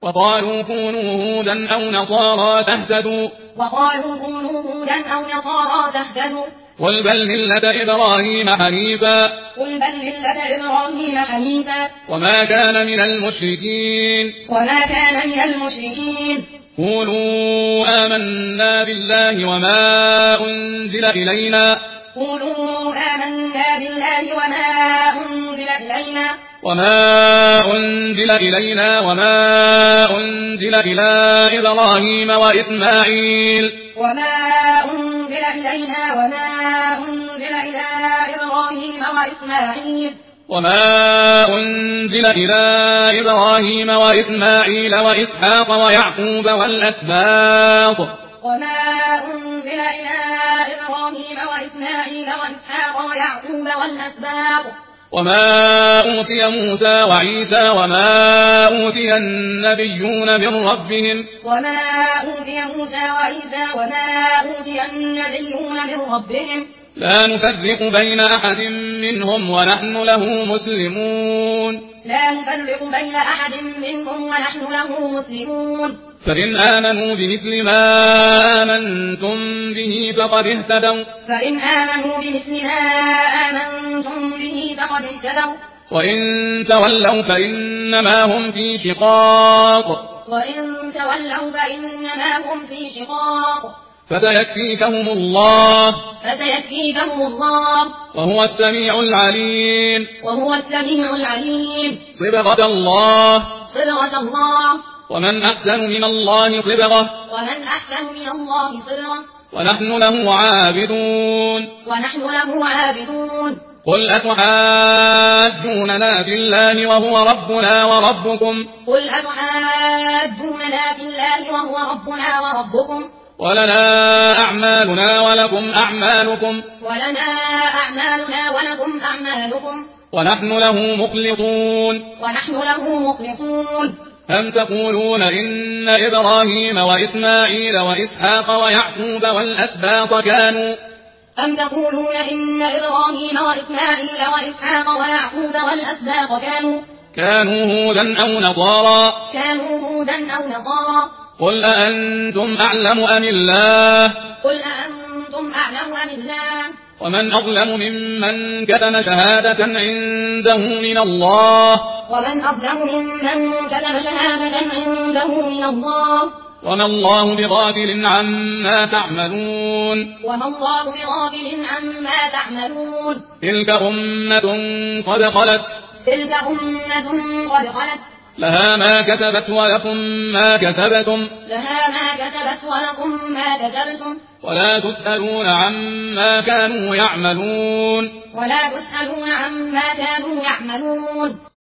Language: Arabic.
وقالوا كونوا هودا أو نصارى تهتدوا قل بل ملة إبراهيم حنيفا وما كان من المشركين قولوا آمنا بالله وما أنزل إلينا وما أنزل إلى إبراهيم وإسماعيل وإسحاق ويعقوب والأسباط وما أوتي موسى وعيسى وما أوتي النبيون من ربهم لا نفرق بين أحد منهم ونحن له مسلمون فإن آمنوا بمثل ما آمنتم به فقد اهتدوا وإن تولوا فإنما هم في شقاق فسيكفيكهم الله وهو السميع العليم صبغة الله ومن أحسن من الله صبغة ونحن له عابدون قل أتحاجوننا في الله وهو ربنا وربكم ولنا أعمالنا ولكم أعمالكم ونحن له مخلصون أم تقولون إن إبراهيم وإسماعيل وإسحاق ويعقوب والأسباط كانوا هودا أو نصارى قل أأنتم أعلم أم الله ومن أظلم ممن كتم شهادة عنده من الله وما الله بغافل عما تعملون تلك أمة قد خلت لها ما كسبت ولكم ما كسبتم ولا تسألون عما كانوا يعملون